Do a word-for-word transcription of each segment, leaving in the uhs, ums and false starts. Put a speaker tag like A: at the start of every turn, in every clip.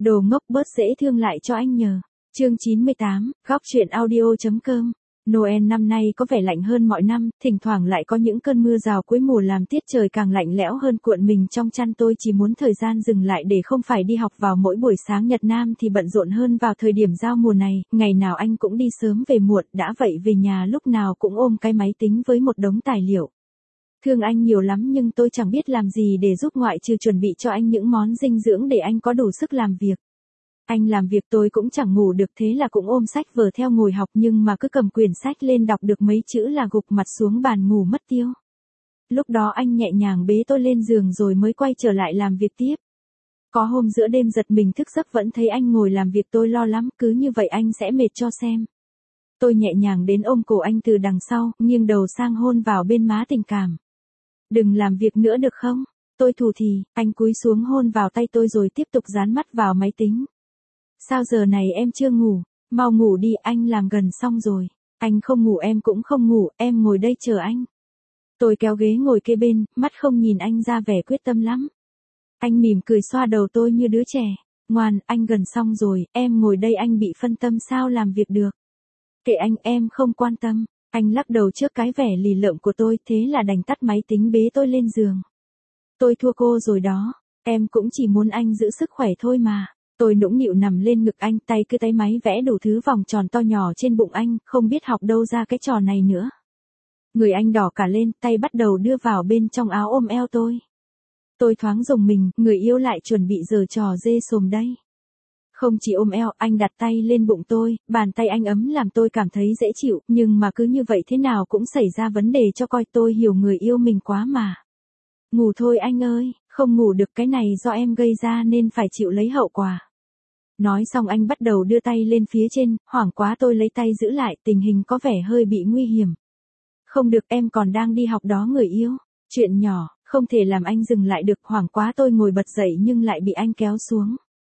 A: Đồ ngốc bớt dễ thương lại cho anh nhờ. Chương chín mươi tám, góc truyện audio.com. Noel năm nay có vẻ lạnh hơn mọi năm, thỉnh thoảng lại có những cơn mưa rào cuối mùa làm tiết trời càng lạnh lẽo hơn, cuộn mình trong chăn. Tôi chỉ muốn thời gian dừng lại để không phải đi học vào mỗi buổi sáng. Nhật Nam thì bận rộn hơn vào thời điểm giao mùa này, ngày nào anh cũng đi sớm về muộn, đã vậy về nhà lúc nào cũng ôm cái máy tính với một đống tài liệu. Thương anh nhiều lắm nhưng tôi chẳng biết làm gì để giúp ngoại trừ chuẩn bị cho anh những món dinh dưỡng để anh có đủ sức làm việc. Anh làm việc tôi cũng chẳng ngủ được, thế là cũng ôm sách vở theo ngồi học, nhưng mà cứ cầm quyển sách lên đọc được mấy chữ là gục mặt xuống bàn ngủ mất tiêu. Lúc đó anh nhẹ nhàng bế tôi lên giường rồi mới quay trở lại làm việc tiếp. Có hôm giữa đêm giật mình thức giấc vẫn thấy anh ngồi làm việc, tôi lo lắm, cứ như vậy anh sẽ mệt cho xem. Tôi nhẹ nhàng đến ôm cổ anh từ đằng sau, nghiêng đầu sang hôn vào bên má tình cảm. Đừng làm việc nữa được không? Tôi thủ thì, anh cúi xuống hôn vào tay tôi rồi tiếp tục dán mắt vào máy tính. Sao giờ này em chưa ngủ? Mau ngủ đi, anh làm gần xong rồi. Anh không ngủ em cũng không ngủ, em ngồi đây chờ anh. Tôi kéo ghế ngồi kế bên, mắt không nhìn anh, ra vẻ quyết tâm lắm. Anh mỉm cười xoa đầu tôi như đứa trẻ. Ngoan, anh gần xong rồi, em ngồi đây, anh bị phân tâm sao làm việc được. Kệ anh, em không quan tâm. Anh lắc đầu trước cái vẻ lì lợm của tôi, thế là đành tắt máy tính bế tôi lên giường. Tôi thua cô rồi đó, em cũng chỉ muốn anh giữ sức khỏe thôi mà. Tôi nũng nịu nằm lên ngực anh, tay cứ tay máy vẽ đủ thứ vòng tròn to nhỏ trên bụng anh, không biết học đâu ra cái trò này nữa. Người anh đỏ cả lên, tay bắt đầu đưa vào bên trong áo ôm eo tôi. Tôi thoáng rùng mình, người yêu lại chuẩn bị giở trò dê sồm đây. Không chỉ ôm eo, anh đặt tay lên bụng tôi, bàn tay anh ấm làm tôi cảm thấy dễ chịu, nhưng mà cứ như vậy thế nào cũng xảy ra vấn đề cho coi. Tôi hiểu người yêu mình quá mà. Ngủ thôi anh ơi, không ngủ được, cái này do em gây ra nên phải chịu lấy hậu quả. Nói xong anh bắt đầu đưa tay lên phía trên, hoảng quá tôi lấy tay giữ lại, tình hình có vẻ hơi bị nguy hiểm. Không được, em còn đang đi học đó người yêu. Chuyện nhỏ, không thể làm anh dừng lại được. Hoảng quá tôi ngồi bật dậy nhưng lại bị anh kéo xuống.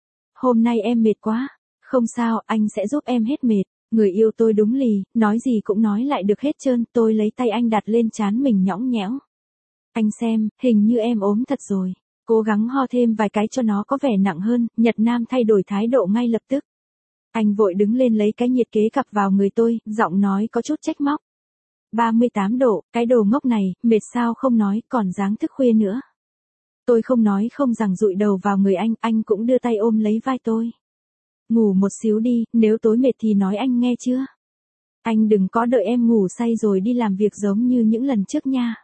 A: Hôm nay em mệt quá. Không sao, anh sẽ giúp em hết mệt. Người yêu tôi đúng lì, nói gì cũng nói lại được hết trơn. Tôi lấy tay anh đặt lên trán mình nhõng nhẽo. Anh xem, hình như em ốm thật rồi. Cố gắng ho thêm vài cái cho nó có vẻ nặng hơn. Nhật Nam thay đổi thái độ ngay lập tức. Anh vội đứng lên lấy cái nhiệt kế cặp vào người tôi, giọng nói có chút trách móc. ba mươi tám độ, cái đồ ngốc này, mệt sao không nói, còn dáng thức khuya nữa. Tôi không nói không rằng dụi đầu vào người anh, anh cũng đưa tay ôm lấy vai tôi. Ngủ một xíu đi, nếu tối mệt thì nói anh nghe chưa? Anh đừng có đợi em ngủ say rồi đi làm việc giống như những lần trước nha.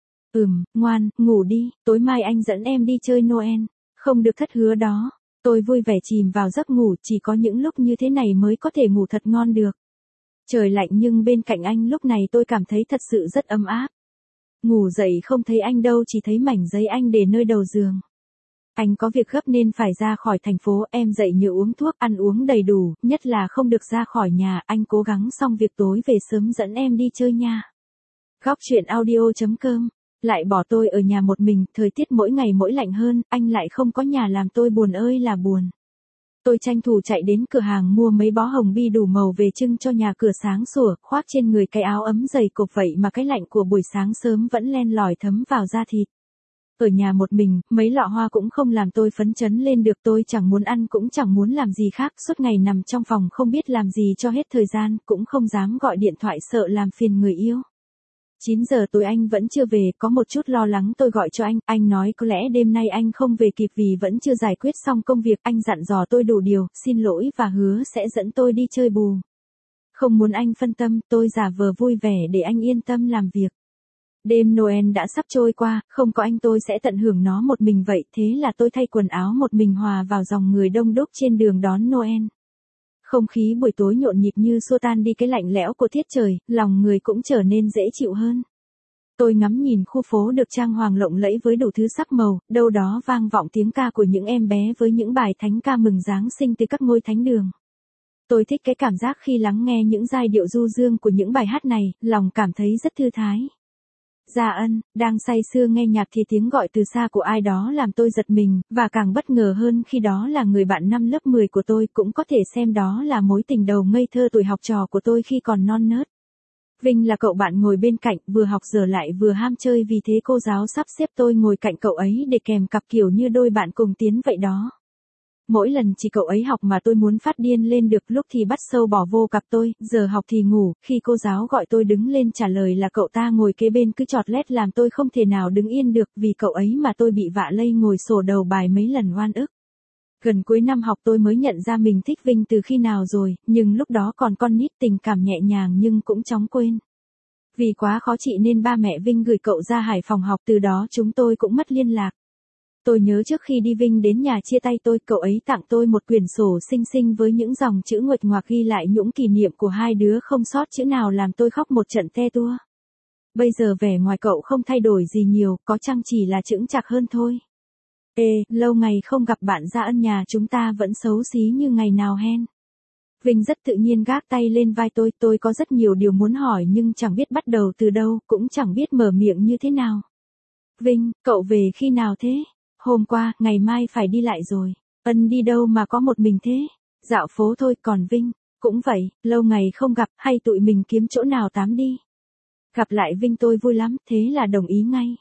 A: Ừm, ngoan, ngủ đi, tối mai anh dẫn em đi chơi Noel. Không được thất hứa đó. Tôi vui vẻ chìm vào giấc ngủ, chỉ có những lúc như thế này mới có thể ngủ thật ngon được. Trời lạnh nhưng bên cạnh anh lúc này tôi cảm thấy thật sự rất ấm áp. Ngủ dậy không thấy anh đâu, chỉ thấy mảnh giấy anh để nơi đầu giường. Anh có việc gấp nên phải ra khỏi thành phố, em dậy nhớ uống thuốc, ăn uống đầy đủ, nhất là không được ra khỏi nhà, anh cố gắng xong việc tối về sớm dẫn em đi chơi nha. Góc truyện audio.com. Lại bỏ tôi ở nhà một mình, thời tiết mỗi ngày mỗi lạnh hơn, anh lại không có nhà làm tôi buồn ơi là buồn. Tôi tranh thủ chạy đến cửa hàng mua mấy bó hồng bi đủ màu về trưng cho nhà cửa sáng sủa, khoác trên người cái áo ấm dày cộp vậy mà cái lạnh của buổi sáng sớm vẫn len lỏi thấm vào da thịt. Ở nhà một mình, mấy lọ hoa cũng không làm tôi phấn chấn lên được, tôi chẳng muốn ăn cũng chẳng muốn làm gì khác, suốt ngày nằm trong phòng không biết làm gì cho hết thời gian, cũng không dám gọi điện thoại sợ làm phiền người yêu. chín giờ tối anh vẫn chưa về, có một chút lo lắng tôi gọi cho anh, anh nói có lẽ đêm nay anh không về kịp vì vẫn chưa giải quyết xong công việc, anh dặn dò tôi đủ điều, xin lỗi và hứa sẽ dẫn tôi đi chơi bù. Không muốn anh phân tâm, tôi giả vờ vui vẻ để anh yên tâm làm việc. Đêm Noel đã sắp trôi qua, không có anh tôi sẽ tận hưởng nó một mình vậy, thế là tôi thay quần áo một mình hòa vào dòng người đông đúc trên đường đón Noel. Không khí buổi tối nhộn nhịp như xua tan đi cái lạnh lẽo của tiết trời, lòng người cũng trở nên dễ chịu hơn. Tôi ngắm nhìn khu phố được trang hoàng lộng lẫy với đủ thứ sắc màu, đâu đó vang vọng tiếng ca của những em bé với những bài thánh ca mừng Giáng sinh từ các ngôi thánh đường. Tôi thích cái cảm giác khi lắng nghe những giai điệu du dương của những bài hát này, lòng cảm thấy rất thư thái. Gia Ân, đang say sưa nghe nhạc thì tiếng gọi từ xa của ai đó làm tôi giật mình, và càng bất ngờ hơn khi đó là người bạn năm lớp mười của tôi, cũng có thể xem đó là mối tình đầu ngây thơ tuổi học trò của tôi khi còn non nớt. Vinh là cậu bạn ngồi bên cạnh, vừa học giờ lại vừa ham chơi, vì thế cô giáo sắp xếp tôi ngồi cạnh cậu ấy để kèm cặp kiểu như đôi bạn cùng tiến vậy đó. Mỗi lần chỉ cậu ấy học mà tôi muốn phát điên lên được, lúc thì bắt sâu bỏ vô cặp tôi, giờ học thì ngủ, khi cô giáo gọi tôi đứng lên trả lời là cậu ta ngồi kế bên cứ chọt lét làm tôi không thể nào đứng yên được, vì cậu ấy mà tôi bị vạ lây ngồi sổ đầu bài mấy lần oan ức. Gần cuối năm học tôi mới nhận ra mình thích Vinh từ khi nào rồi, nhưng lúc đó còn con nít, tình cảm nhẹ nhàng nhưng cũng chóng quên. Vì quá khó chịu nên ba mẹ Vinh gửi cậu ra Hải Phòng học, từ đó chúng tôi cũng mất liên lạc. Tôi nhớ trước khi đi Vinh đến nhà chia tay tôi, cậu ấy tặng tôi một quyển sổ xinh xinh với những dòng chữ nguệch ngoạc ghi lại những kỷ niệm của hai đứa không sót chữ nào, làm tôi khóc một trận te tua. Bây giờ vẻ ngoài cậu không thay đổi gì nhiều, có chăng chỉ là chững chạc hơn thôi. Ê, lâu ngày không gặp bạn Gia Ân, nhà chúng ta vẫn xấu xí như ngày nào hen. Vinh rất tự nhiên gác tay lên vai tôi, tôi có rất nhiều điều muốn hỏi nhưng chẳng biết bắt đầu từ đâu, cũng chẳng biết mở miệng như thế nào. Vinh, cậu về khi nào thế? Hôm qua, ngày mai phải đi lại rồi. Ân đi đâu mà có một mình thế? Dạo phố thôi, còn Vinh, cũng vậy, lâu ngày không gặp, hay tụi mình kiếm chỗ nào tám đi. Gặp lại Vinh tôi vui lắm, thế là đồng ý ngay.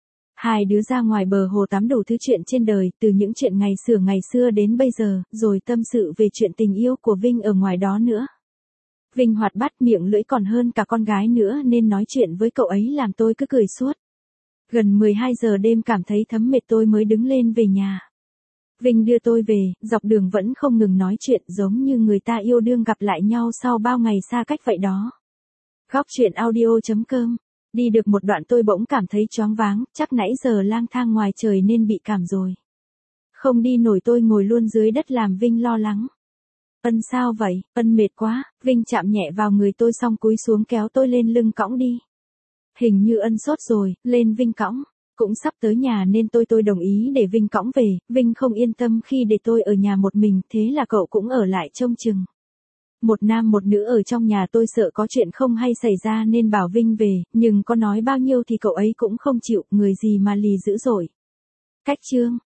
A: Hai đứa ra ngoài bờ hồ tắm đủ thứ chuyện trên đời, từ những chuyện ngày xưa ngày xưa đến bây giờ, rồi tâm sự về chuyện tình yêu của Vinh ở ngoài đó nữa. Vinh hoạt bát, miệng lưỡi còn hơn cả con gái nữa, nên nói chuyện với cậu ấy làm tôi cứ cười suốt. Gần mười hai giờ đêm cảm thấy thấm mệt tôi mới đứng lên về nhà. Vinh đưa tôi về, dọc đường vẫn không ngừng nói chuyện, giống như người ta yêu đương gặp lại nhau sau bao ngày xa cách vậy đó. Góc truyện audio chấm com. Đi được một đoạn tôi bỗng cảm thấy choáng váng, chắc nãy giờ lang thang ngoài trời nên bị cảm rồi. Không đi nổi, tôi ngồi luôn dưới đất làm Vinh lo lắng. Ân sao vậy? Ân mệt quá. Vinh chạm nhẹ vào người tôi xong cúi xuống kéo tôi lên lưng cõng đi. Hình như Ân sốt rồi, lên Vinh cõng. Cũng sắp tới nhà nên tôi tôi đồng ý để Vinh cõng về. Vinh không yên tâm khi để tôi ở nhà một mình, thế là cậu cũng ở lại trông chừng. Một nam một nữ ở trong nhà, tôi sợ có chuyện không hay xảy ra nên bảo Vinh về, nhưng có nói bao nhiêu thì cậu ấy cũng không chịu, người gì mà lì dữ dội. Cách chương